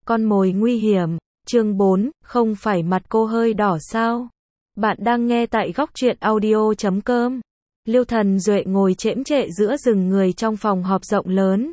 Con mồi nguy hiểm, chương 4, không phải mặt cô hơi đỏ sao? Bạn đang nghe tại góc truyện audio.com. Liêu Thần Duệ ngồi chễm chệ giữa rừng người trong phòng họp rộng lớn.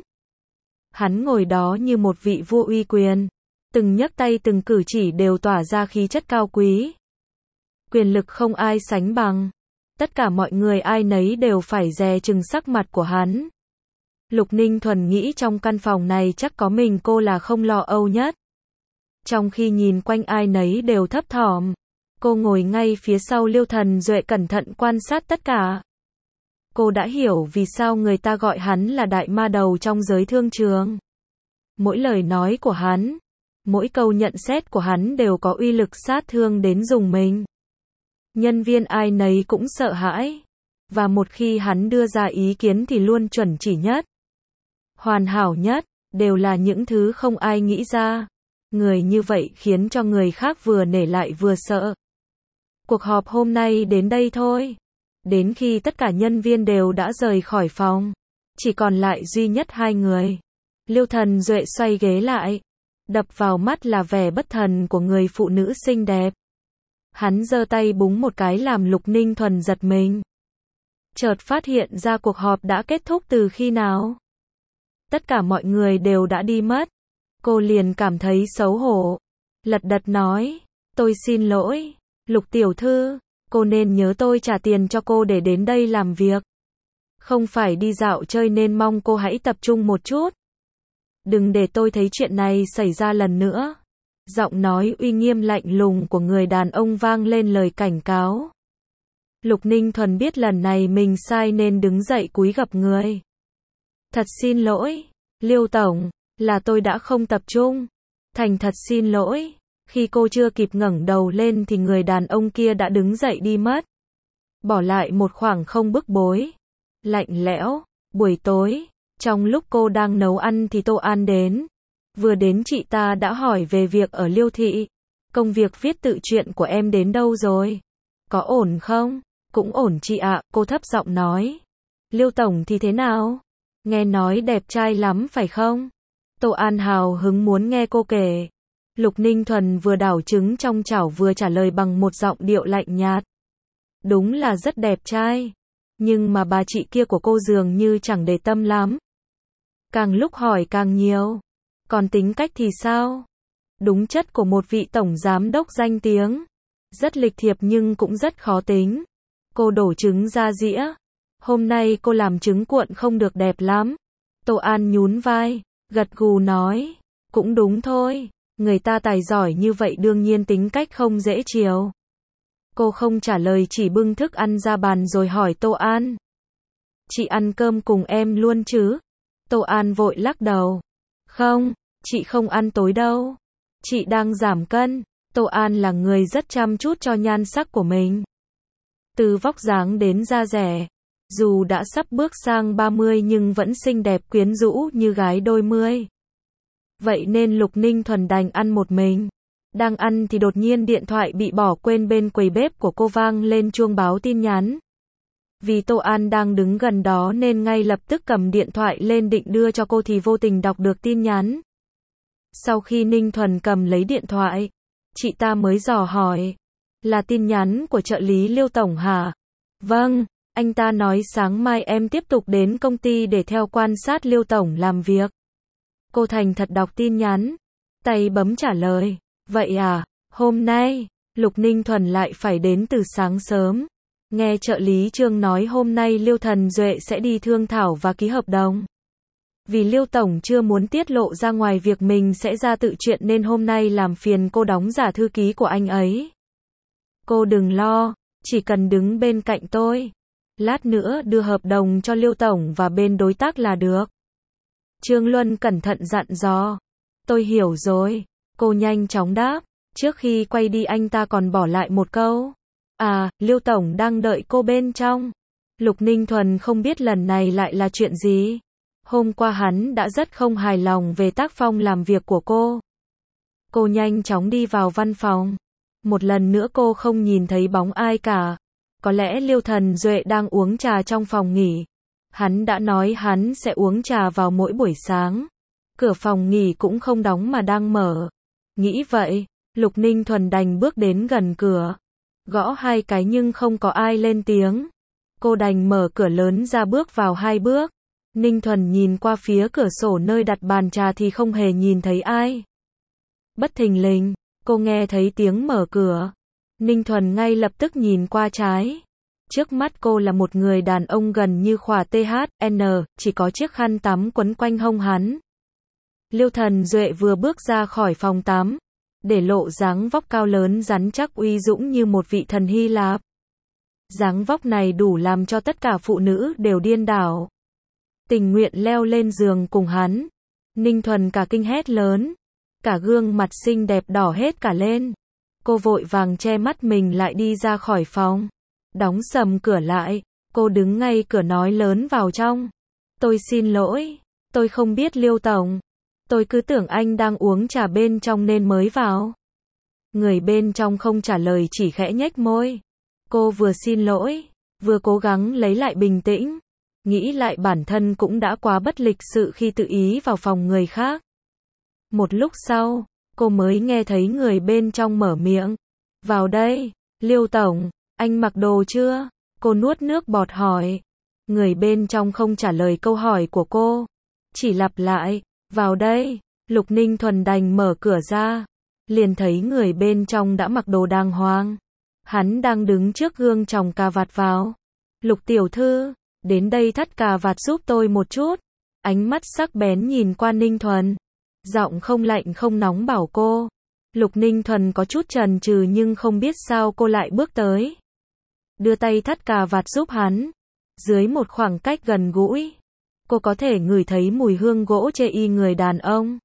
Hắn ngồi đó như một vị vua uy quyền. Từng nhấc tay từng cử chỉ đều tỏa ra khí chất cao quý. Quyền lực không ai sánh bằng. Tất cả mọi người ai nấy đều phải dè chừng sắc mặt của hắn. Lục Ninh Thuần nghĩ trong căn phòng này chắc có mình cô là không lo âu nhất. Trong khi nhìn quanh ai nấy đều thấp thỏm, cô ngồi ngay phía sau Liêu Thần Duệ cẩn thận quan sát tất cả. Cô đã hiểu vì sao người ta gọi hắn là đại ma đầu trong giới thương trường. Mỗi lời nói của hắn, mỗi câu nhận xét của hắn đều có uy lực sát thương đến rùng mình. Nhân viên ai nấy cũng sợ hãi. Và một khi hắn đưa ra ý kiến thì luôn chuẩn chỉ nhất, hoàn hảo nhất, đều là những thứ không ai nghĩ ra. Người như vậy khiến cho người khác vừa nể lại vừa sợ. Cuộc họp hôm nay đến đây thôi. Đến khi tất cả nhân viên đều đã rời khỏi phòng, chỉ còn lại duy nhất hai người. Liêu Thần Duệ xoay ghế lại. Đập vào mắt là vẻ bất thần của người phụ nữ xinh đẹp. Hắn giơ tay búng một cái làm Lục Ninh Thuần giật mình. Chợt phát hiện ra cuộc họp đã kết thúc từ khi nào. Tất cả mọi người đều đã đi mất. Cô liền cảm thấy xấu hổ. Lật đật nói, tôi xin lỗi, Lục tiểu thư, cô nên nhớ tôi trả tiền cho cô để đến đây làm việc. Không phải đi dạo chơi nên mong cô hãy tập trung một chút. Đừng để tôi thấy chuyện này xảy ra lần nữa. Giọng nói uy nghiêm lạnh lùng của người đàn ông vang lên lời cảnh cáo. Lục Ninh Thuần biết lần này mình sai nên đứng dậy cúi gập người. Thật xin lỗi, Liêu Tổng, là tôi đã không tập trung. Thành thật xin lỗi. Khi cô chưa kịp ngẩng đầu lên thì người đàn ông kia đã đứng dậy đi mất. Bỏ lại một khoảng không bức bối. Lạnh lẽo, buổi tối, trong lúc cô đang nấu ăn thì Tô An đến. Vừa đến chị ta đã hỏi về việc ở Liêu Thị. Công việc viết tự truyện của em đến đâu rồi? Có ổn không? Cũng ổn chị ạ, cô thấp giọng nói. Liêu Tổng thì thế nào? Nghe nói đẹp trai lắm phải không? Tô An hào hứng muốn nghe cô kể. Lục Ninh Thuần vừa đảo trứng trong chảo vừa trả lời bằng một giọng điệu lạnh nhạt. Đúng là rất đẹp trai. Nhưng mà bà chị kia của cô dường như chẳng để tâm lắm. Càng lúc hỏi càng nhiều. Còn tính cách thì sao? Đúng chất của một vị tổng giám đốc danh tiếng. Rất lịch thiệp nhưng cũng rất khó tính. Cô đổ trứng ra dĩa. Hôm nay cô làm trứng cuộn không được đẹp lắm. Tô An nhún vai, gật gù nói. Cũng đúng thôi. Người ta tài giỏi như vậy đương nhiên tính cách không dễ chiều. Cô không trả lời chỉ bưng thức ăn ra bàn rồi hỏi Tô An. Chị ăn cơm cùng em luôn chứ? Tô An vội lắc đầu. Không, chị không ăn tối đâu. Chị đang giảm cân. Tô An là người rất chăm chút cho nhan sắc của mình. Từ vóc dáng đến da dẻ. Dù đã sắp bước sang 30 nhưng vẫn xinh đẹp quyến rũ như gái đôi mươi. Vậy nên Lục Ninh Thuần đành ăn một mình. Đang ăn thì đột nhiên điện thoại bị bỏ quên bên quầy bếp của cô vang lên chuông báo tin nhắn. Vì Tô An đang đứng gần đó nên ngay lập tức cầm điện thoại lên định đưa cho cô thì vô tình đọc được tin nhắn. Sau khi Ninh Thuần cầm lấy điện thoại, chị ta mới dò hỏi. Là tin nhắn của trợ lý Liêu Tổng hả? Vâng, anh ta nói sáng mai em tiếp tục đến công ty để theo quan sát Liêu Tổng làm việc. Cô thành thật đọc tin nhắn, tay bấm trả lời. Vậy à, hôm nay, Lục Ninh Thuần lại phải đến từ sáng sớm. Nghe trợ lý Trương nói hôm nay Liêu Thần Duệ sẽ đi thương thảo và ký hợp đồng. Vì Liêu Tổng chưa muốn tiết lộ ra ngoài việc mình sẽ ra tự truyện nên hôm nay làm phiền cô đóng giả thư ký của anh ấy. Cô đừng lo, chỉ cần đứng bên cạnh tôi. Lát nữa đưa hợp đồng cho Liêu Tổng và bên đối tác là được. Trương Luân cẩn thận dặn dò. Tôi hiểu rồi. Cô nhanh chóng đáp. Trước khi quay đi anh ta còn bỏ lại một câu. À, Liêu Tổng đang đợi cô bên trong. Lục Ninh Thuần không biết lần này lại là chuyện gì. Hôm qua hắn đã rất không hài lòng về tác phong làm việc của cô. Cô nhanh chóng đi vào văn phòng. Một lần nữa cô không nhìn thấy bóng ai cả. Có lẽ Liêu Thần Duệ đang uống trà trong phòng nghỉ. Hắn đã nói hắn sẽ uống trà vào mỗi buổi sáng. Cửa phòng nghỉ cũng không đóng mà đang mở. Nghĩ vậy, Lục Ninh Thuần đành bước đến gần cửa. Gõ 2 cái nhưng không có ai lên tiếng. Cô đành mở cửa lớn ra bước vào 2 bước. Ninh Thuần nhìn qua phía cửa sổ nơi đặt bàn trà thì không hề nhìn thấy ai. Bất thình lình, cô nghe thấy tiếng mở cửa. Ninh Thuần ngay lập tức nhìn qua trái. Trước mắt cô là một người đàn ông gần như khỏa THN, chỉ có chiếc khăn tắm quấn quanh hông hắn. Liêu Thần Duệ vừa bước ra khỏi phòng tắm, để lộ dáng vóc cao lớn rắn chắc uy dũng như một vị thần Hy Lạp. Dáng vóc này đủ làm cho tất cả phụ nữ đều điên đảo, tình nguyện leo lên giường cùng hắn. Ninh Thuần cả kinh hét lớn, cả gương mặt xinh đẹp đỏ hết cả lên. Cô vội vàng che mắt mình lại đi ra khỏi phòng, đóng sầm cửa lại. Cô đứng ngay cửa nói lớn vào trong, tôi xin lỗi, tôi không biết Liêu Tổng. Tôi cứ tưởng anh đang uống trà bên trong nên mới vào. Người bên trong không trả lời, chỉ khẽ nhếch môi. Cô vừa xin lỗi, vừa cố gắng lấy lại bình tĩnh. Nghĩ lại bản thân cũng đã quá bất lịch sự khi tự ý vào phòng người khác. Một lúc sau, cô mới nghe thấy người bên trong mở miệng. Vào đây, Liêu Tổng, anh mặc đồ chưa? Cô nuốt nước bọt hỏi. Người bên trong không trả lời câu hỏi của cô, chỉ lặp lại, vào đây. Lục Ninh Thuần đành mở cửa ra, liền thấy người bên trong đã mặc đồ đàng hoàng. Hắn đang đứng trước gương chòng cà vạt vào. Lục tiểu thư, đến đây thắt cà vạt giúp tôi một chút. Ánh mắt sắc bén nhìn qua Ninh Thuần, giọng không lạnh không nóng bảo cô. Lục Ninh Thuần có chút chần chừ nhưng không biết sao cô lại bước tới, đưa tay thắt cà vạt giúp hắn. Dưới một khoảng cách gần gũi, cô có thể ngửi thấy mùi hương gỗ chê y người đàn ông.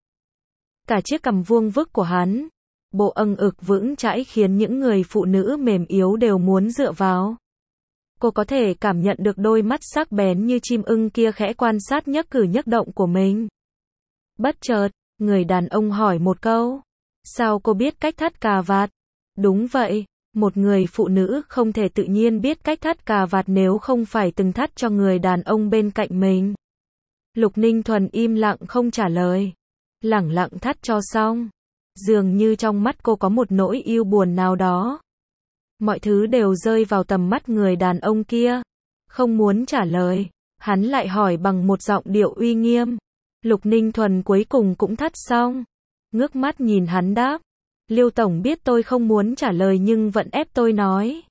Cả chiếc cằm vuông vức của hắn, bộ âng ực vững chãi khiến những người phụ nữ mềm yếu đều muốn dựa vào. Cô có thể cảm nhận được đôi mắt sắc bén như chim ưng kia khẽ quan sát nhất cử nhất động của mình. Bất chợt, người đàn ông hỏi một câu. Sao cô biết cách thắt cà vạt? Đúng vậy, một người phụ nữ không thể tự nhiên biết cách thắt cà vạt nếu không phải từng thắt cho người đàn ông bên cạnh mình. Lục Ninh Thuần im lặng không trả lời, lẳng lặng thắt cho xong. Dường như trong mắt cô có một nỗi yêu buồn nào đó. Mọi thứ đều rơi vào tầm mắt người đàn ông kia. Không muốn trả lời, hắn lại hỏi bằng một giọng điệu uy nghiêm. Lục Ninh Thuần cuối cùng cũng thắt xong, ngước mắt nhìn hắn đáp. Liêu Tổng biết tôi không muốn trả lời nhưng vẫn ép tôi nói.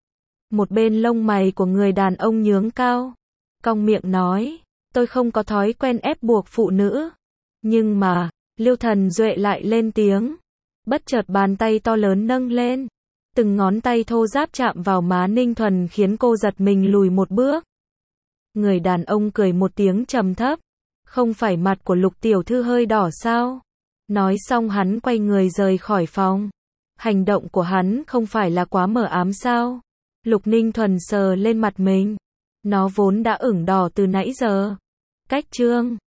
Một bên lông mày của người đàn ông nhướng cao, cong miệng nói. Tôi không có thói quen ép buộc phụ nữ. Nhưng mà, Liêu Thần Duệ lại lên tiếng. Bất chợt bàn tay to lớn nâng lên. Từng ngón tay thô ráp chạm vào má Ninh Thuần khiến cô giật mình lùi một bước. Người đàn ông cười một tiếng trầm thấp. Không phải mặt của Lục tiểu thư hơi đỏ sao? Nói xong hắn quay người rời khỏi phòng. Hành động của hắn không phải là quá mờ ám sao? Lục Ninh Thuần sờ lên mặt mình. Nó vốn đã ửng đỏ từ nãy giờ. Cách chương